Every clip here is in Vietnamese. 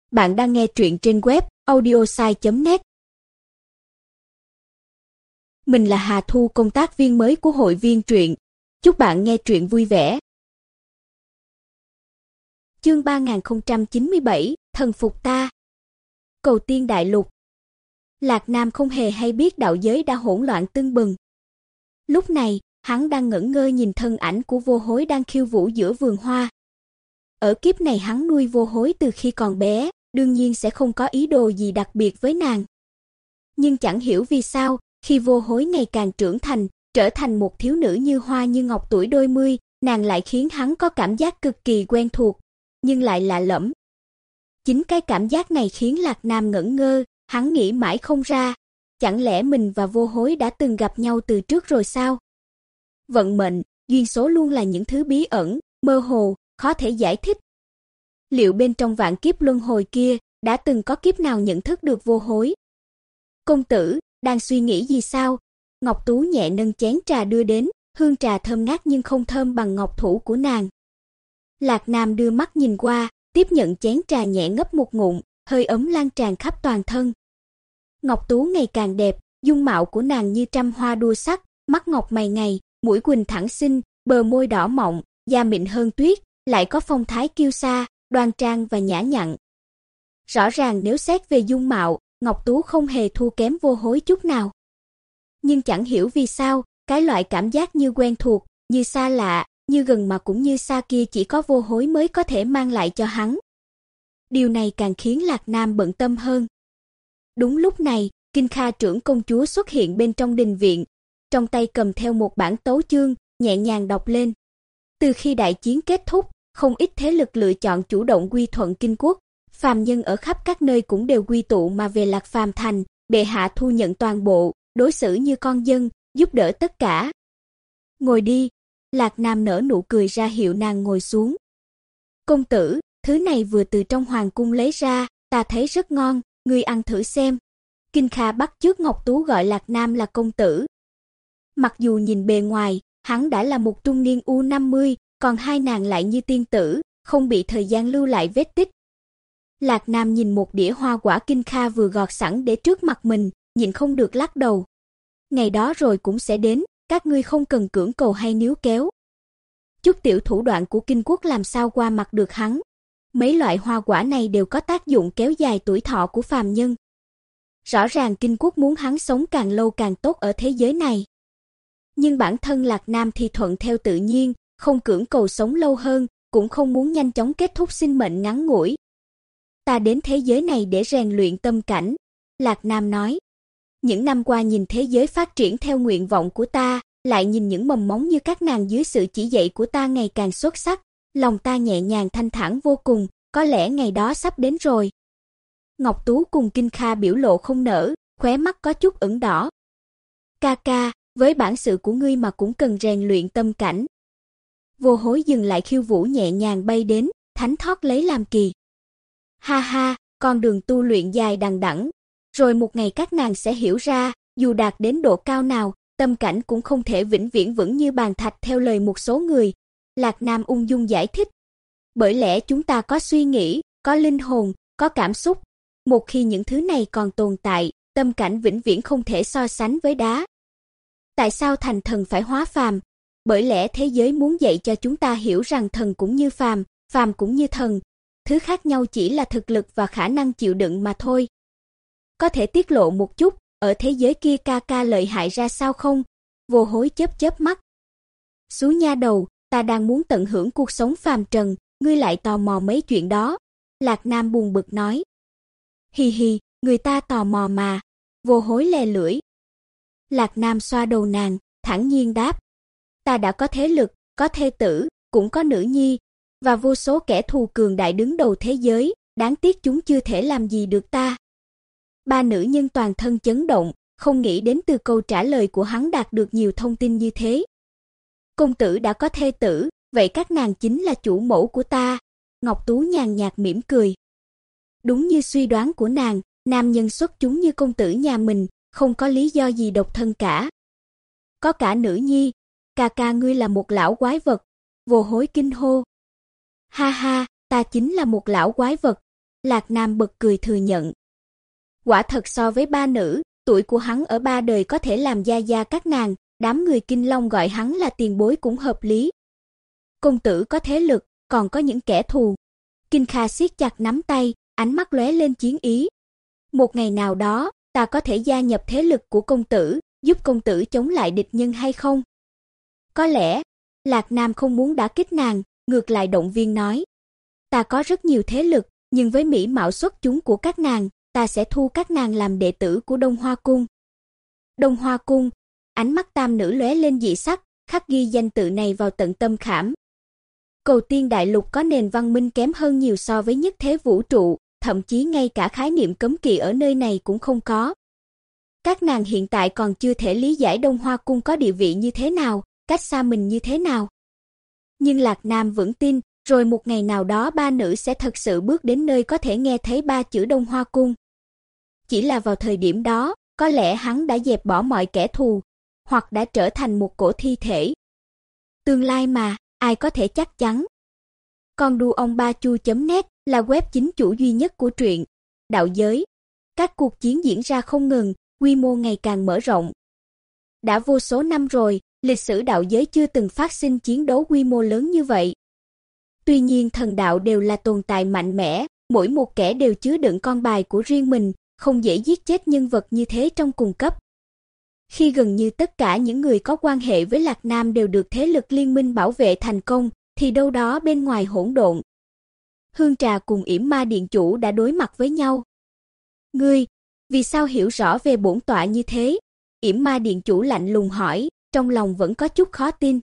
Bạn đang nghe truyện trên web audiosai.net. Mình là Hà Thu, công tác viên mới của hội viên truyện. Chúc bạn nghe truyện vui vẻ. Chương 3097, Thần phục ta. Cầu Tiên Đại Lục. Lạc Nam không hề hay biết đạo giới đã hỗn loạn tưng bừng. Lúc này, hắn đang ngẩn ngơ nhìn thân ảnh của Vô Hối đang khiêu vũ giữa vườn hoa. Ở kiếp này hắn nuôi Vô Hối từ khi còn bé, đương nhiên sẽ không có ý đồ gì đặc biệt với nàng. Nhưng chẳng hiểu vì sao, khi Vô Hối ngày càng trưởng thành, trở thành một thiếu nữ như hoa như ngọc tuổi đôi mươi, nàng lại khiến hắn có cảm giác cực kỳ quen thuộc, nhưng lại lạ lẫm. Chính cái cảm giác này khiến Lạc Nam ngẩn ngơ, hắn nghĩ mãi không ra, chẳng lẽ mình và Vô Hối đã từng gặp nhau từ trước rồi sao? Vận mệnh, duyên số luôn là những thứ bí ẩn, mơ hồ, khó thể giải thích. Liệu bên trong vạn kiếp luân hồi kia, đã từng có kiếp nào nhận thức được Vô Hối? Công tử, đang suy nghĩ gì sao? Ngọc Tú nhẹ nâng chén trà đưa đến, hương trà thơm ngát nhưng không thơm bằng ngọc thủ của nàng. Lạc Nam đưa mắt nhìn qua, tiếp nhận chén trà nhẹ ngấp một ngụm, hơi ấm lan tràn khắp toàn thân. Ngọc Tú ngày càng đẹp, dung mạo của nàng như trăm hoa đua sắc, mắt ngọc mày ngài, mũi quỳnh thẳng xinh, bờ môi đỏ mọng, da mịn hơn tuyết, lại có phong thái kiêu sa, đoan trang và nhã nhặn. Rõ ràng nếu xét về dung mạo, Ngọc Tú không hề thua kém Vô Hối chút nào. Nhưng chẳng hiểu vì sao, cái loại cảm giác như quen thuộc, như xa lạ, như gần mà cũng như xa kia chỉ có Vô Hối mới có thể mang lại cho hắn. Điều này càng khiến Lạc Nam bận tâm hơn. Đúng lúc này, Kinh Kha trưởng công chúa xuất hiện bên trong đình viện, trong tay cầm theo một bản tấu chương, nhẹ nhàng đọc lên. Từ khi đại chiến kết thúc, không ít thế lực lựa chọn chủ động quy thuận Kinh quốc, phàm nhân ở khắp các nơi cũng đều quy tụ mà về Lạc Phàm thành, bệ hạ thu nhận toàn bộ, đối xử như con dân, giúp đỡ tất cả. Ngồi đi, Lạc Nam nở nụ cười ra hiệu nàng ngồi xuống. Công tử, thứ này vừa từ trong hoàng cung lấy ra, ta thấy rất ngon, ngươi ăn thử xem. Kinh Kha bắt chước Ngọc Tú gọi Lạc Nam là công tử. Mặc dù nhìn bề ngoài, hắn đã là một trung niên U50, còn hai nàng lại như tiên tử, không bị thời gian lưu lại vết tích. Lạc Nam nhìn một đĩa hoa quả Kinh Kha vừa gọt sẵn để trước mặt mình, nhịn không được lắc đầu. Ngày đó rồi cũng sẽ đến, các ngươi không cần cưỡng cầu hay níu kéo. Chút tiểu thủ đoạn của Kinh quốc làm sao qua mặt được hắn. Mấy loại hoa quả này đều có tác dụng kéo dài tuổi thọ của phàm nhân. Rõ ràng Kinh quốc muốn hắn sống càng lâu càng tốt ở thế giới này. Nhưng bản thân Lạc Nam thì thuận theo tự nhiên, không cưỡng cầu sống lâu hơn, cũng không muốn nhanh chóng kết thúc sinh mệnh ngắn ngủi. Ta đến thế giới này để rèn luyện tâm cảnh, Lạc Nam nói. Những năm qua nhìn thế giới phát triển theo nguyện vọng của ta, lại nhìn những mầm móng như các nàng dưới sự chỉ dạy của ta ngày càng xuất sắc, lòng ta nhẹ nhàng thanh thản vô cùng, có lẽ ngày đó sắp đến rồi. Ngọc Tú cùng Kinh Kha biểu lộ không nở, khóe mắt có chút ửng đỏ. Ca ca, với bản sự của ngươi mà cũng cần rèn luyện tâm cảnh. Vô Hối dừng lại khiêu vũ nhẹ nhàng bay đến, thánh thót lấy làm kỳ. Ha ha, con đường tu luyện dài đằng đẵng, rồi một ngày các nàng sẽ hiểu ra, dù đạt đến độ cao nào, tâm cảnh cũng không thể vĩnh viễn vững như bàn thạch theo lời một số người. Lạc Nam ung dung giải thích. Bởi lẽ chúng ta có suy nghĩ, có linh hồn, có cảm xúc. Một khi những thứ này còn tồn tại, tâm cảnh vĩnh viễn không thể so sánh với đá. Tại sao thành thần phải hóa phàm? Bởi lẽ thế giới muốn dạy cho chúng ta hiểu rằng thần cũng như phàm, phàm cũng như thần. Thứ khác nhau chỉ là thực lực và khả năng chịu đựng mà thôi. Có thể tiết lộ một chút, ở thế giới kia ca ca lợi hại ra sao không? Vô Hối chớp chớp mắt. Xú nha đầu, ta đang muốn tận hưởng cuộc sống phàm trần, ngươi lại tò mò mấy chuyện đó. Lạc Nam buồn bực nói. Hi hi, người ta tò mò mà. Vô Hối lè lưỡi. Lạc Nam xoa đầu nàng, thản nhiên đáp. Ta đã có thế lực, có thê tử, cũng có nữ nhi, và vô số kẻ thù cường đại đứng đầu thế giới, đáng tiếc chúng chưa thể làm gì được ta. Ba nữ nhân toàn thân chấn động, không nghĩ đến từ câu trả lời của hắn đạt được nhiều thông tin như thế. Công tử đã có thê tử, vậy các nàng chính là chủ mẫu của ta. Ngọc Tú nhàn nhạt mỉm cười. Đúng như suy đoán của nàng, nam nhân xuất chúng như công tử nhà mình, không có lý do gì độc thân cả. Có cả nữ nhi, ca ca ngươi là một lão quái vật. Vô Hối kinh hô. Ha ha, ta chính là một lão quái vật. Lạc Nam bật cười thừa nhận. Quả thật so với ba nữ, tuổi của hắn ở ba đời có thể làm gia gia các nàng, đám người Kinh Long gọi hắn là tiền bối cũng hợp lý. Công tử có thế lực, còn có những kẻ thù. Kinh Kha siết chặt nắm tay, ánh mắt lóe lên chiến ý. Một ngày nào đó, ta có thể gia nhập thế lực của công tử, giúp công tử chống lại địch nhân hay không? Có lẽ, Lạc Nam không muốn đả kích nàng, ngược lại động viên nói. Ta có rất nhiều thế lực, nhưng với mỹ mạo xuất chúng của các nàng, ta sẽ thu các nàng làm đệ tử của Đông Hoa Cung. Đông Hoa Cung, ánh mắt tam nữ lóe lên dị sắc, khắc ghi danh tự này vào tận tâm khảm. Cầu Tiên Đại Lục có nền văn minh kém hơn nhiều so với nhất thế vũ trụ, thậm chí ngay cả khái niệm cấm kỵ ở nơi này cũng không có. Các nàng hiện tại còn chưa thể lý giải Đông Hoa Cung có địa vị như thế nào, cách xa mình như thế nào. Nhưng Lạc Nam vững tin, rồi một ngày nào đó ba nữ sẽ thật sự bước đến nơi có thể nghe thấy ba chữ Đông Hoa Cung. Chỉ là vào thời điểm đó, có lẽ hắn đã dẹp bỏ mọi kẻ thù, hoặc đã trở thành một cổ thi thể. Tương lai mà, ai có thể chắc chắn. Con đu ông ba chu.net là web chính chủ duy nhất của truyện đạo giới. Các cuộc chiến diễn ra không ngừng, quy mô ngày càng mở rộng. Đã vô số năm rồi, lịch sử đạo giới chưa từng phát sinh chiến đấu quy mô lớn như vậy. Tuy nhiên thần đạo đều là tồn tại mạnh mẽ, mỗi một kẻ đều chứa đựng con bài của riêng mình, không dễ giết chết nhân vật như thế trong cùng cấp. Khi gần như tất cả những người có quan hệ với Lạc Nam đều được thế lực liên minh bảo vệ thành công, thì đâu đó bên ngoài hỗn độn. Hương Trà cùng Yểm Ma Điện Chủ đã đối mặt với nhau. Ngươi, vì sao hiểu rõ về bổn tọa như thế? Yểm Ma Điện Chủ lạnh lùng hỏi, trong lòng vẫn có chút khó tin.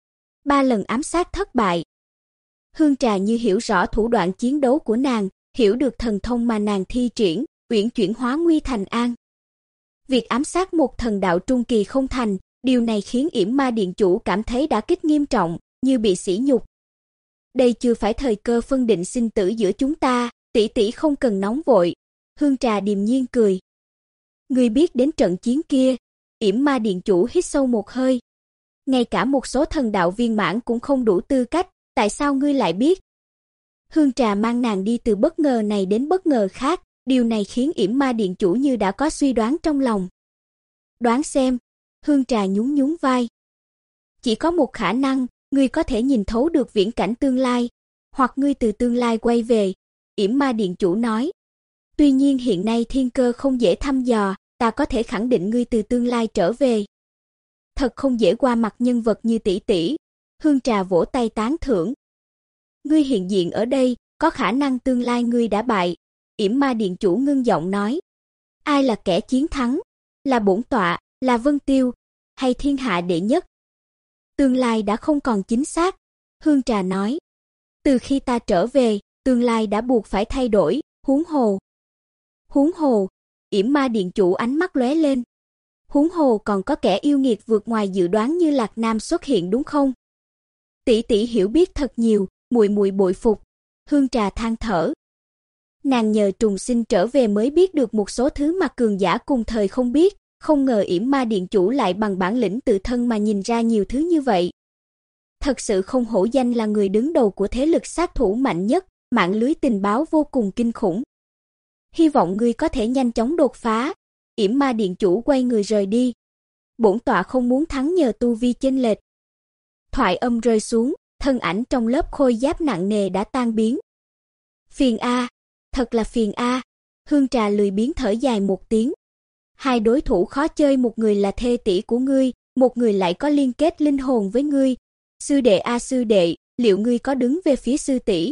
3 lần ám sát thất bại. Hương Trà như hiểu rõ thủ đoạn chiến đấu của nàng, hiểu được thần thông mà nàng thi triển, uyển chuyển hóa nguy thành an. Việc ám sát một thần đạo trung kỳ không thành, điều này khiến Yểm Ma Điện Chủ cảm thấy đả kích nghiêm trọng, như bị sỉ nhục. Đây chưa phải thời cơ phân định sinh tử giữa chúng ta, tỷ tỷ không cần nóng vội. Hương Trà điềm nhiên cười. Ngươi biết đến trận chiến kia? Yểm Ma Điện Chủ hít sâu một hơi. Ngay cả một số thần đạo viên mãn cũng không đủ tư cách, tại sao ngươi lại biết? Hương Trà mang nàng đi từ bất ngờ này đến bất ngờ khác, điều này khiến Yểm Ma Điện Chủ như đã có suy đoán trong lòng. Đoán xem, Hương Trà nhún nhún vai. Chỉ có một khả năng, ngươi có thể nhìn thấu được viễn cảnh tương lai, hoặc ngươi từ tương lai quay về, Yểm Ma Điện Chủ nói. Tuy nhiên hiện nay thiên cơ không dễ thăm dò, ta có thể khẳng định ngươi từ tương lai trở về. Thật không dễ qua mặt nhân vật như tỷ tỷ. Hương Trà vỗ tay tán thưởng. Ngươi hiện diện ở đây, có khả năng tương lai ngươi đã bại. Yểm Ma Điện Chủ ngưng giọng nói. Ai là kẻ chiến thắng? Là bổn tọa, là Vân Tiêu, hay thiên hạ đệ nhất? Tương lai đã không còn chính xác. Hương Trà nói. Từ khi ta trở về, tương lai đã buộc phải thay đổi, huống hồ. Huống hồ, Yểm Ma Điện Chủ ánh mắt lóe lên. Huống hồ còn có kẻ yêu nghiệt vượt ngoài dự đoán như Lạc Nam xuất hiện đúng không? Tỷ tỷ hiểu biết thật nhiều, muội muội bội phục. Hương Trà than thở. Nàng nhờ trùng sinh trở về mới biết được một số thứ mà cường giả cùng thời không biết, không ngờ Yểm Ma Điện Chủ lại bằng bản lĩnh tự thân mà nhìn ra nhiều thứ như vậy. Thật sự không hổ danh là người đứng đầu của thế lực sát thủ mạnh nhất, mạng lưới tình báo vô cùng kinh khủng. Hy vọng ngươi có thể nhanh chóng đột phá. Yểm Ma Điện Chủ quay người rời đi. Bổn tọa không muốn thắng nhờ tu vi chênh lệch. Thoại âm rơi xuống, thân ảnh trong lớp khôi giáp nặng nề đã tan biến. Phiền a, thật là phiền a. Hương Trà lười biếng thở dài một tiếng. Hai đối thủ khó chơi, một người là thê tỷ của ngươi, một người lại có liên kết linh hồn với ngươi. Sư đệ a sư đệ, liệu ngươi có đứng về phía sư tỷ?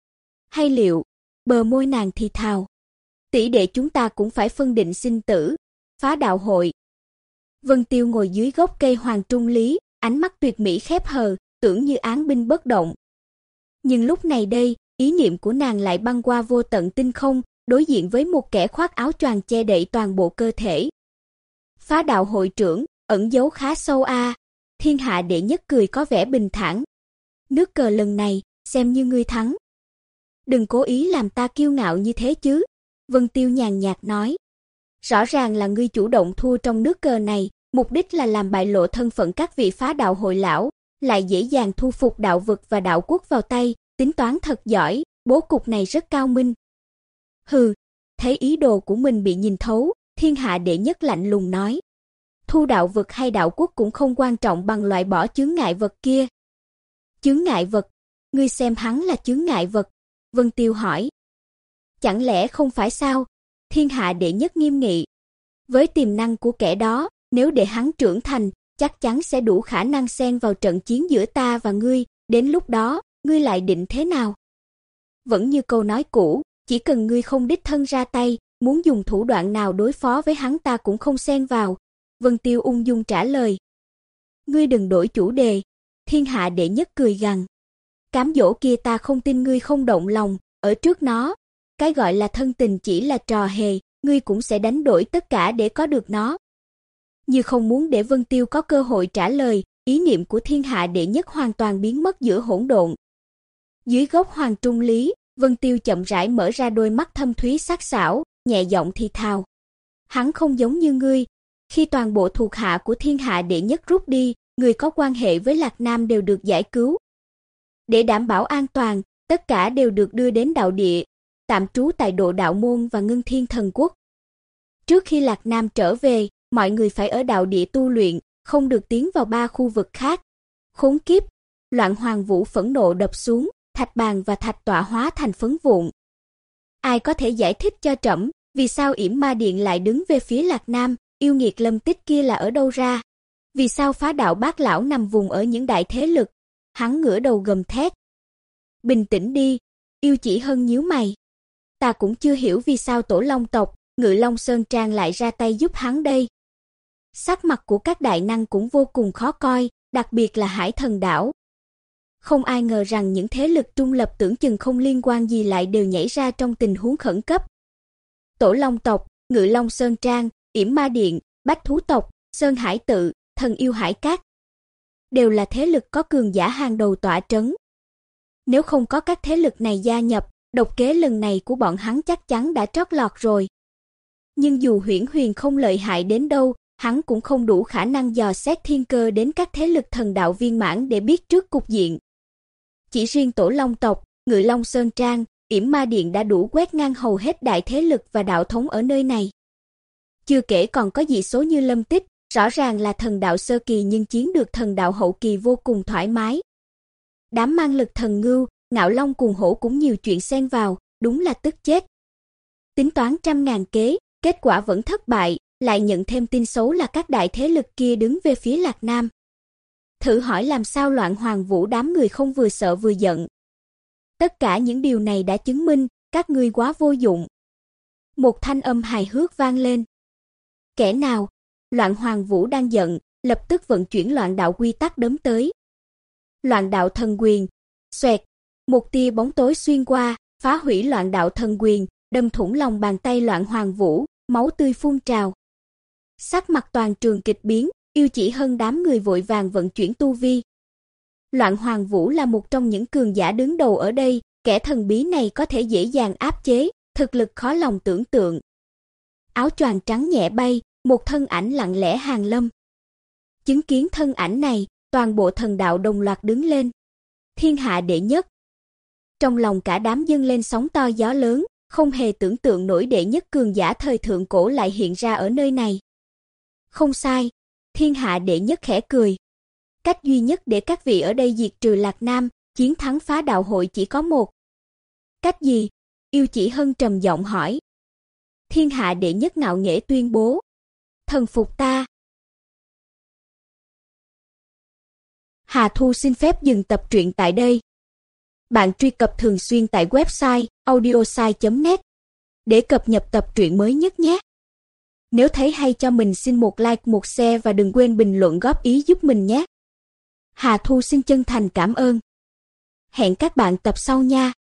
Hay liệu, bờ môi nàng thì thào. Tỷ đệ chúng ta cũng phải phân định sinh tử, phá đạo hội. Vân Tiêu ngồi dưới gốc cây hoàng trung lý, ánh mắt tuyệt mỹ khép hờ, tưởng như án binh bất động. Nhưng lúc này đây, ý niệm của nàng lại băng qua vô tận tinh không, đối diện với một kẻ khoác áo choàng che đậy toàn bộ cơ thể. Phá đạo hội trưởng, ẩn giấu khá sâu a. Thiên hạ đệ nhất cười có vẻ bình thản. Nước cờ lần này, xem như ngươi thắng. Đừng cố ý làm ta kiêu ngạo như thế chứ. Vân Tiêu nhàn nhạt nói. Rõ ràng là ngươi chủ động thua trong nước cờ này, mục đích là làm bại lộ thân phận các vị phá đạo hội lão, lại dễ dàng thu phục đạo vực và đạo quốc vào tay, tính toán thật giỏi, bố cục này rất cao minh. Hừ, thấy ý đồ của mình bị nhìn thấu, thiên hạ đệ nhất lạnh lùng nói. Thu đạo vực hay đạo quốc cũng không quan trọng bằng loại bỏ chướng ngại vật kia. Chướng ngại vật? Ngươi xem hắn là chướng ngại vật? Vân Tiêu hỏi. Chẳng lẽ không phải sao? Thiên hạ đệ nhất nghiêm nghị. Với tiềm năng của kẻ đó, nếu để hắn trưởng thành, chắc chắn sẽ đủ khả năng xen vào trận chiến giữa ta và ngươi, đến lúc đó, ngươi lại định thế nào? Vẫn như câu nói cũ, chỉ cần ngươi không đích thân ra tay, muốn dùng thủ đoạn nào đối phó với hắn ta cũng không xen vào. Vân Tiêu ung dung trả lời. Ngươi đừng đổi chủ đề. Thiên hạ đệ nhất cười gằn. Cám dỗ kia ta không tin ngươi không động lòng, ở trước nó. Cái gọi là thân tình chỉ là trò hề, ngươi cũng sẽ đánh đổi tất cả để có được nó. Như không muốn để Vân Tiêu có cơ hội trả lời, ý niệm của thiên hạ đệ nhất hoàn toàn biến mất giữa hỗn độn. Dưới gốc hoàng trung lý, Vân Tiêu chậm rãi mở ra đôi mắt thâm thúy sắc sảo, nhẹ giọng thì thào. Hắn không giống như ngươi, khi toàn bộ thuộc hạ của thiên hạ đệ nhất rút đi, người có quan hệ với Lạc Nam đều được giải cứu. Để đảm bảo an toàn, tất cả đều được đưa đến đạo địa, tạm trú tại Độ Đạo Môn và Ngưng Thiên Thần Quốc. Trước khi Lạc Nam trở về, mọi người phải ở đạo địa tu luyện, không được tiến vào 3 khu vực khác. Khốn kiếp! Loạn Hoàng Vũ phẫn nộ đập xuống, thạch bàn và thạch tọa hóa thành phấn vụn. Ai có thể giải thích cho trẫm, vì sao Yểm Ma Điện lại đứng về phía Lạc Nam, yêu nghiệt Lâm Tích kia là ở đâu ra? Vì sao Phá Đạo Bát lão nằm vùng ở những đại thế lực? Hắn ngửa đầu gầm thét. Bình tĩnh đi, Yêu Chỉ Hân nhíu mày. Ta cũng chưa hiểu vì sao Tổ Long tộc, Ngự Long Sơn Trang lại ra tay giúp hắn đây. Sắc mặt của các đại năng cũng vô cùng khó coi, đặc biệt là Hải Thần Đảo. Không ai ngờ rằng những thế lực trung lập tưởng chừng không liên quan gì lại đều nhảy ra trong tình huống khẩn cấp. Tổ Long tộc, Ngự Long Sơn Trang, Yểm Ma Điện, Bách Thú tộc, Sơn Hải Tự, Thần Yêu Hải Cát đều là thế lực có cường giả hàng đầu tọa trấn. Nếu không có các thế lực này gia nhập, độc kế lần này của bọn hắn chắc chắn đã trót lọt rồi. Nhưng dù Huyễn Huyền không lợi hại đến đâu, hắn cũng không đủ khả năng dò xét thiên cơ đến các thế lực thần đạo viên mãn để biết trước cục diện. Chỉ riêng Tổ Long tộc, Ngự Long Sơn Trang, Yểm Ma Điện đã đủ quét ngang hầu hết đại thế lực và đạo thống ở nơi này. Chưa kể còn có dị số như Lâm Tích, rõ ràng là thần đạo sơ kỳ nhưng chiến được thần đạo hậu kỳ vô cùng thoải mái. Đám mang lực thần ngưu, Ngạo Long cùng hổ cũng nhiều chuyện xen vào, đúng là tức chết. Tính toán trăm ngàn kế, kết quả vẫn thất bại, lại nhận thêm tin xấu là các đại thế lực kia đứng về phía Lạc Nam. Thử hỏi làm sao Loạn Hoàng Vũ đám người không vừa sợ vừa giận. Tất cả những điều này đã chứng minh, các ngươi quá vô dụng. Một thanh âm hài hước vang lên. Kẻ nào? Loạn Hoàng Vũ đang giận, lập tức vận chuyển loạn đạo quy tắc đấm tới. Loạn đạo thần quyền, xoẹt, một tia bóng tối xuyên qua, phá hủy loạn đạo thần quyền, đâm thủng lòng bàn tay Loạn Hoàng Vũ, máu tươi phun trào. Sắc mặt toàn trường kịch biến, Yêu Chỉ Hân đám người vội vàng vận chuyển tu vi. Loạn Hoàng Vũ là một trong những cường giả đứng đầu ở đây, kẻ thần bí này có thể dễ dàng áp chế, thực lực khó lòng tưởng tượng. Áo choàng trắng nhẹ bay, một thân ảnh lặng lẽ hàng lâm. Chứng kiến thân ảnh này, toàn bộ thần đạo đồng loạt đứng lên. Thiên hạ đệ nhất. Trong lòng cả đám dâng lên sóng to gió lớn, không hề tưởng tượng nổi đệ nhất cường giả thời thượng cổ lại hiện ra ở nơi này. Không sai, thiên hạ đệ nhất khẽ cười. Cách duy nhất để các vị ở đây diệt trừ Lạc Nam, chiến thắng Phá Đạo hội chỉ có một. Cách gì? Yêu Chỉ Hân trầm giọng hỏi. Thiên hạ đệ nhất ngạo nghễ tuyên bố. Thần phục ta. Hà Thu xin phép dừng tập truyện tại đây. Bạn truy cập thường xuyên tại website audiosai.net để cập nhật tập truyện mới nhất nhé. Nếu thấy hay cho mình xin một like, một share và đừng quên bình luận góp ý giúp mình nhé. Hà Thu xin chân thành cảm ơn. Hẹn các bạn tập sau nha.